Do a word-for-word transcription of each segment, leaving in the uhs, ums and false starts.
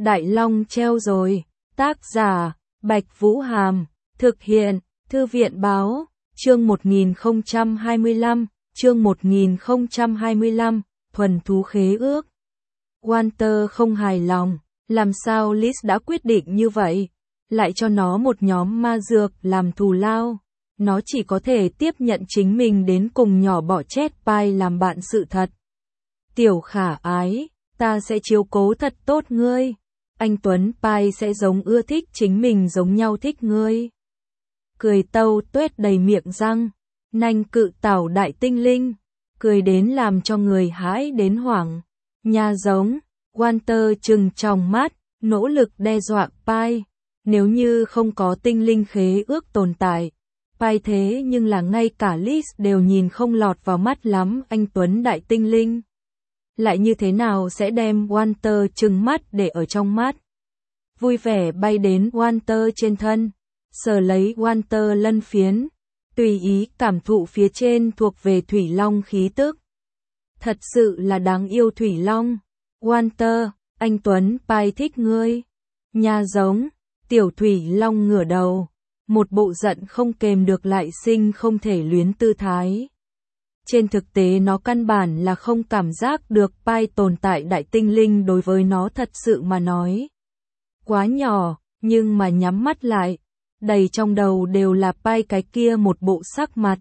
Đại Long treo rồi. Tác giả, Bạch Vũ Hàm. Thực hiện, Thư viện Báo. Chương một nghìn không trăm hai mươi lăm, chương một nghìn không trăm hai mươi lăm, thuần thú khế ước. Walter không hài lòng, làm sao Liz đã quyết định như vậy, lại cho nó một nhóm ma dược làm thù lao. Nó chỉ có thể tiếp nhận chính mình đến cùng nhỏ bỏ chết pai làm bạn sự thật. Tiểu khả ái, ta sẽ chiếu cố thật tốt ngươi. Anh Tuấn pai sẽ giống ưa thích chính mình giống nhau thích ngươi. Cười tâu tuét đầy miệng răng, nanh cự tảo đại tinh linh, cười đến làm cho người hãi đến hoảng. Nha giống, Walter trừng tròng mắt, nỗ lực đe dọa pai. Nếu như không có tinh linh khế ước tồn tại, pai thế nhưng là ngay cả Liz đều nhìn không lọt vào mắt lắm anh Tuấn đại tinh linh. Lại như thế nào sẽ đem Walter trừng mắt để ở trong mắt. Vui vẻ bay đến Walter trên thân, sờ lấy Walter lân phiến, tùy ý cảm thụ phía trên thuộc về Thủy Long khí tức. Thật sự là đáng yêu Thủy Long. Walter, anh Tuấn pai thích ngươi. Nha giống, tiểu Thủy Long ngửa đầu, một bộ giận không kềm được lại sinh không thể luyến tư thái. Trên thực tế nó căn bản là không cảm giác được pai tồn tại đại tinh linh đối với nó thật sự mà nói. Quá nhỏ, nhưng mà nhắm mắt lại, đầy trong đầu đều là pai cái kia một bộ sắc mặt.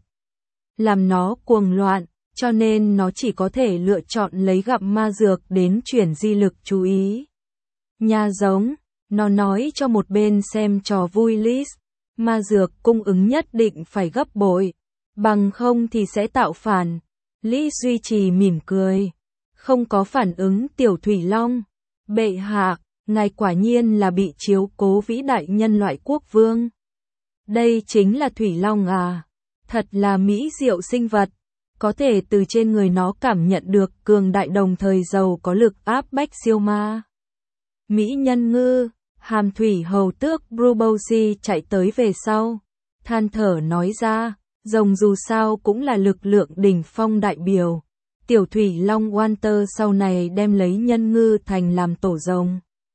Làm nó cuồng loạn, cho nên nó chỉ có thể lựa chọn lấy gặm ma dược đến chuyển di lực chú ý. Nha giống, nó nói cho một bên xem trò vui Liz, ma dược cung ứng nhất định phải gấp bội, bằng không thì sẽ tạo phản. Liz duy trì mỉm cười, không có phản ứng tiểu Thủy Long. Bệ hạ, ngài quả nhiên là bị chiếu cố vĩ đại nhân loại quốc vương. Đây chính là Thủy Long à, thật là mỹ diệu sinh vật, có thể từ trên người nó cảm nhận được cường đại đồng thời giàu có lực áp bách siêu ma. Mỹ nhân ngư, hàm thủy hầu tước Brubosy chạy tới về sau, than thở nói ra, rồng dù sao cũng là lực lượng đỉnh phong đại biểu. Tiểu Thủy Long Walter sau này đem lấy nhân ngư thành làm tổ rồng.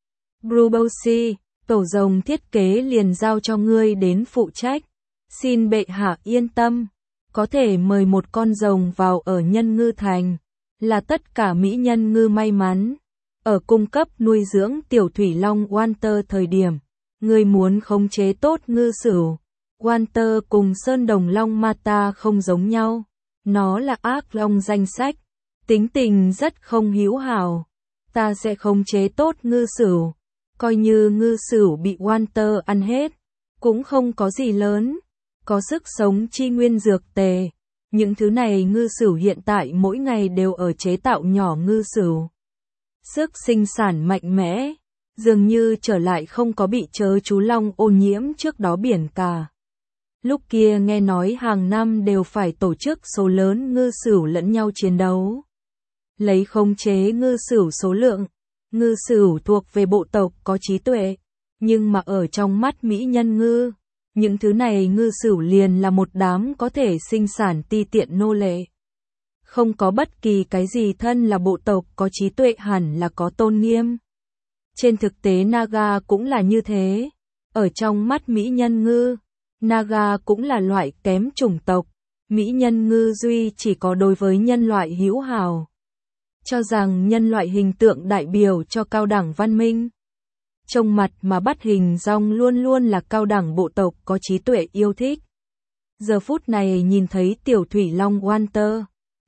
Brubosy, tổ rồng thiết kế liền giao cho ngươi đến phụ trách. Xin bệ hạ yên tâm, có thể mời một con rồng vào ở nhân ngư thành, là tất cả mỹ nhân ngư may mắn. Ở cung cấp nuôi dưỡng tiểu Thủy Long Walter thời điểm, ngươi muốn khống chế tốt ngư sửu. Walter cùng Sơn Đồng Long Mata không giống nhau, nó là ác long danh sách, tính tình rất không hữu hảo. Ta sẽ khống chế tốt ngư sửu, coi như ngư sửu bị Walter ăn hết, cũng không có gì lớn, có sức sống chi nguyên dược tề. Những thứ này ngư sửu hiện tại mỗi ngày đều ở chế tạo nhỏ ngư sửu. Sức sinh sản mạnh mẽ, dường như trở lại không có bị chớ chú long ô nhiễm trước đó biển cả. Lúc kia nghe nói hàng năm đều phải tổ chức số lớn ngư sửu lẫn nhau chiến đấu. Lấy khống chế ngư sửu số lượng, ngư sửu thuộc về bộ tộc có trí tuệ, nhưng mà ở trong mắt mỹ nhân ngư, những thứ này ngư sửu liền là một đám có thể sinh sản ti tiện nô lệ. Không có bất kỳ cái gì thân là bộ tộc có trí tuệ hẳn là có tôn nghiêm. Trên thực tế Naga cũng là như thế. Ở trong mắt mỹ nhân ngư, Naga cũng là loại kém chủng tộc. Mỹ nhân ngư duy chỉ có đối với nhân loại hữu hảo. Cho rằng nhân loại hình tượng đại biểu cho cao đẳng văn minh. Trông mặt mà bắt hình dong luôn luôn là cao đẳng bộ tộc có trí tuệ yêu thích. Giờ phút này nhìn thấy tiểu Thủy Long Walter,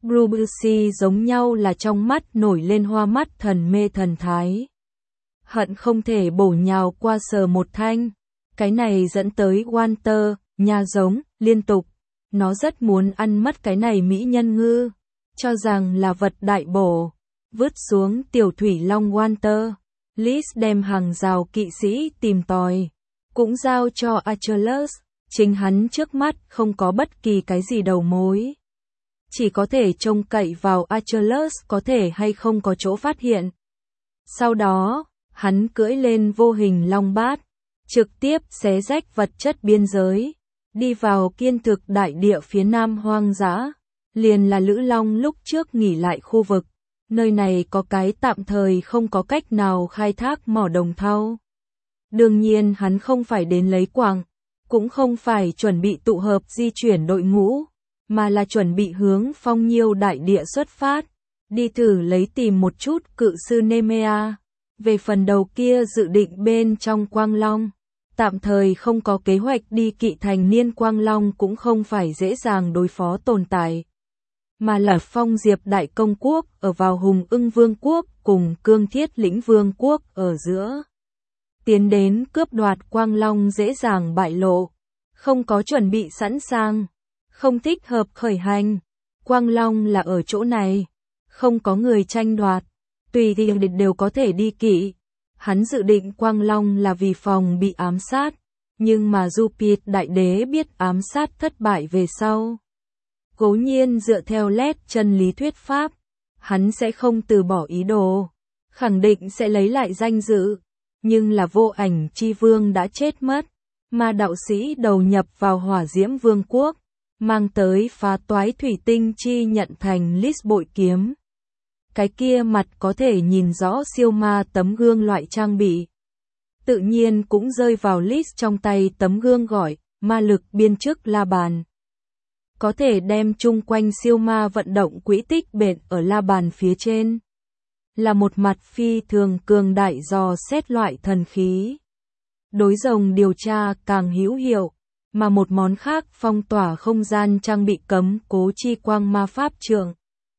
Brubosy giống nhau là trong mắt nổi lên hoa mắt thần mê thần thái. Hận không thể bổ nhào qua sờ một thanh. Cái này dẫn tới Walter, nha giống, liên tục. Nó rất muốn ăn mất cái này mỹ nhân ngư, cho rằng là vật đại bổ. Vứt xuống tiểu Thủy Long Walter, Liz đem hàng rào kỵ sĩ tìm tòi, cũng giao cho Achilles. Chính hắn trước mắt không có bất kỳ cái gì đầu mối, chỉ có thể trông cậy vào Achilles có thể hay không có chỗ phát hiện. Sau đó, hắn cưỡi lên vô hình long bát, trực tiếp xé rách vật chất biên giới, đi vào kiên thực đại địa phía nam hoang dã, liền là Lữ Long lúc trước nghỉ lại khu vực. Nơi này có cái tạm thời không có cách nào khai thác mỏ đồng thau. Đương nhiên hắn không phải đến lấy quặng, cũng không phải chuẩn bị tụ hợp di chuyển đội ngũ, mà là chuẩn bị hướng Phong Nhiêu đại địa xuất phát, đi thử lấy tìm một chút cự sư Nemea. Về phần đầu kia dự định bên trong Quang Long, tạm thời không có kế hoạch đi Kỵ Thành Niên Quang Long cũng không phải dễ dàng đối phó tồn tại, mà là Phong Diệp Đại Công Quốc ở vào Hùng Ưng Vương Quốc cùng Cương Thiết Lĩnh Vương Quốc ở giữa. Tiến đến cướp đoạt Quang Long dễ dàng bại lộ, không có chuẩn bị sẵn sàng, không thích hợp khởi hành. Quang Long là ở chỗ này, không có người tranh đoạt, tùy thì đều có thể đi kỵ. Hắn dự định Quang Long là vì phòng bị ám sát, nhưng mà Jupiter Đại Đế biết ám sát thất bại về sau. Cố nhiên dựa theo lét chân lý thuyết pháp, hắn sẽ không từ bỏ ý đồ, khẳng định sẽ lấy lại danh dự, nhưng là Vô Ảnh Chi Vương đã chết mất, mà đạo sĩ đầu nhập vào Hỏa Diễm Vương quốc, mang tới phá toái thủy tinh chi nhận thành Lis bội kiếm. Cái kia mặt có thể nhìn rõ siêu ma tấm gương loại trang bị, tự nhiên cũng rơi vào Lis trong tay tấm gương gọi, ma lực biên chức la bàn. Có thể đem chung quanh siêu ma vận động quỹ tích bện ở la bàn phía trên. Là một mặt phi thường cường đại dò xét loại thần khí. Đối rồng điều tra càng hữu hiệu, mà một món khác phong tỏa không gian trang bị cấm cố chi quang ma pháp trượng.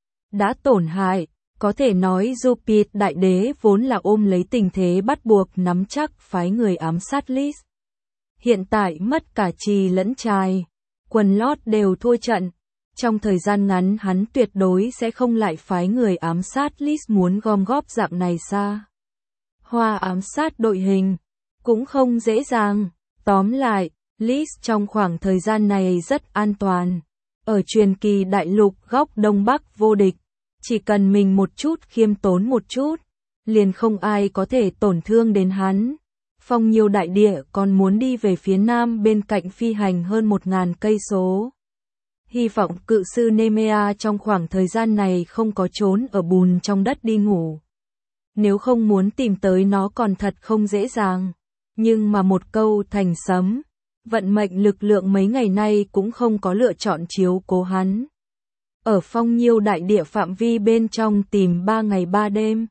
Đã tổn hại, có thể nói Jupiter Đại Đế vốn là ôm lấy tình thế bắt buộc nắm chắc phái người ám sát Lis. Hiện tại mất cả trì lẫn trai, quần lót đều thua trận. Trong thời gian ngắn hắn tuyệt đối sẽ không lại phái người ám sát Lis muốn gom góp dạng này xa. Hoa ám sát đội hình, cũng không dễ dàng. Tóm lại, Lis trong khoảng thời gian này rất an toàn. Ở truyền kỳ đại lục góc Đông Bắc vô địch, chỉ cần mình một chút khiêm tốn một chút, liền không ai có thể tổn thương đến hắn. Phong Nhiêu đại địa còn muốn đi về phía nam bên cạnh phi hành hơn một ngàn cây số. Hy vọng cự sư Nemea trong khoảng thời gian này không có trốn ở bùn trong đất đi ngủ. Nếu không muốn tìm tới nó còn thật không dễ dàng. Nhưng mà một câu thành sấm, vận mệnh lực lượng mấy ngày nay cũng không có lựa chọn chiếu cố hắn. Ở Phong Nhiêu đại địa phạm vi bên trong tìm ba ngày ba đêm,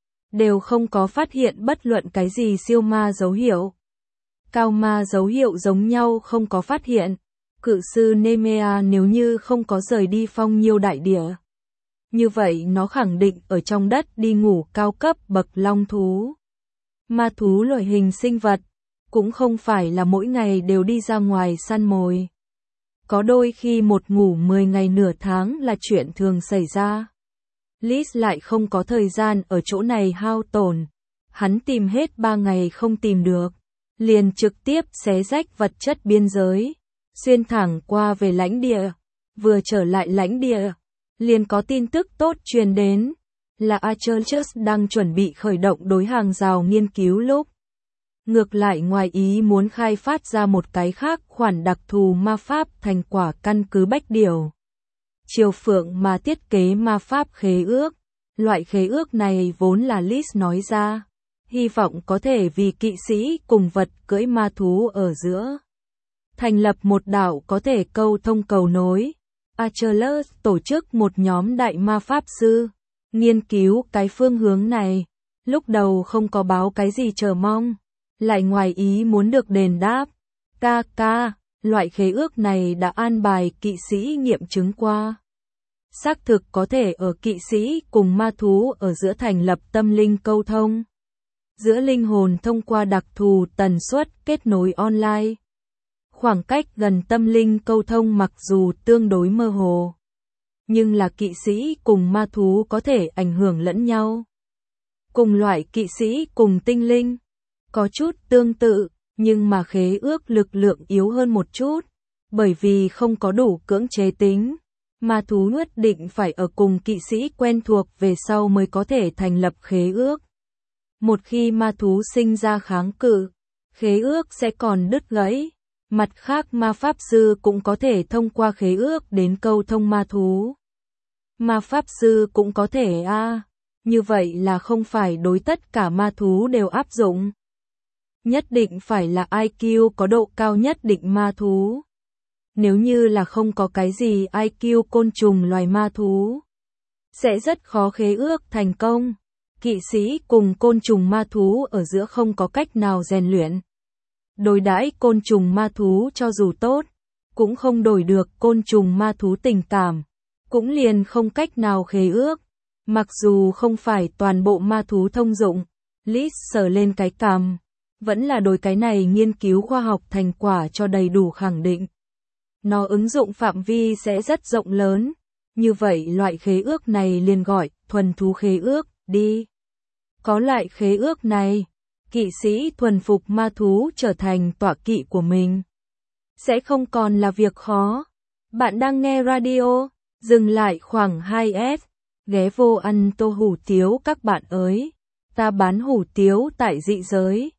đều không có phát hiện bất luận cái gì siêu ma dấu hiệu. Cao ma dấu hiệu giống nhau không có phát hiện. Cự sư Nemea nếu như không có rời đi Phong Nhiêu đại địa, như vậy nó khẳng định ở trong đất đi ngủ cao cấp bậc long thú. Ma thú loại hình sinh vật, cũng không phải là mỗi ngày đều đi ra ngoài săn mồi. Có đôi khi một ngủ mười ngày nửa tháng là chuyện thường xảy ra. Lis lại không có thời gian ở chỗ này hao tổn. Hắn tìm hết ba ngày không tìm được, liền trực tiếp xé rách vật chất biên giới, xuyên thẳng qua về lãnh địa. Vừa trở lại lãnh địa, liền có tin tức tốt truyền đến, là Archers đang chuẩn bị khởi động đối hàng rào nghiên cứu lúc. Ngược lại ngoài ý muốn khai phát ra một cái khác khoản đặc thù ma pháp thành quả căn cứ bách điều. Triều Phượng mà thiết kế ma pháp khế ước. Loại khế ước này vốn là Lis nói ra, hy vọng có thể vì kỵ sĩ cùng vật cưỡi ma thú ở giữa. Thành lập một đạo có thể câu thông cầu nối. Archers tổ chức một nhóm đại ma pháp sư, nghiên cứu cái phương hướng này. Lúc đầu không có báo cái gì chờ mong, lại ngoài ý muốn được đền đáp. Ca ca, loại khế ước này đã an bài kỵ sĩ nghiệm chứng qua. Xác thực có thể ở kỵ sĩ cùng ma thú ở giữa thành lập tâm linh câu thông. Giữa linh hồn thông qua đặc thù tần suất kết nối online. Khoảng cách gần tâm linh câu thông mặc dù tương đối mơ hồ, nhưng là kỵ sĩ cùng ma thú có thể ảnh hưởng lẫn nhau. Cùng loại kỵ sĩ cùng tinh linh, có chút tương tự, nhưng mà khế ước lực lượng yếu hơn một chút, bởi vì không có đủ cưỡng chế tính. Ma thú nhất định phải ở cùng kỵ sĩ quen thuộc về sau mới có thể thành lập khế ước. Một khi ma thú sinh ra kháng cự, khế ước sẽ còn đứt gãy. Mặt khác ma pháp sư cũng có thể thông qua khế ước đến câu thông ma thú. Ma pháp sư cũng có thể a. À. Như vậy là không phải đối tất cả ma thú đều áp dụng. Nhất định phải là i kiu có độ cao nhất định ma thú. Nếu như là không có cái gì i kiu côn trùng loài ma thú, sẽ rất khó khế ước thành công. Kỵ sĩ cùng côn trùng ma thú ở giữa không có cách nào rèn luyện. Đối đãi côn trùng ma thú cho dù tốt, cũng không đổi được côn trùng ma thú tình cảm, cũng liền không cách nào khế ước. Mặc dù không phải toàn bộ ma thú thông dụng, Liz sờ lên cái cằm, vẫn là đối cái này nghiên cứu khoa học thành quả cho đầy đủ khẳng định. Nó ứng dụng phạm vi sẽ rất rộng lớn, như vậy loại khế ước này liền gọi thuần thú khế ước, đi. Có loại khế ước này, kỵ sĩ thuần phục ma thú trở thành tọa kỵ của mình, sẽ không còn là việc khó. Bạn đang nghe radio, dừng lại khoảng hai s, ghé vô ăn tô hủ tiếu các bạn ơi, ta bán hủ tiếu tại dị giới.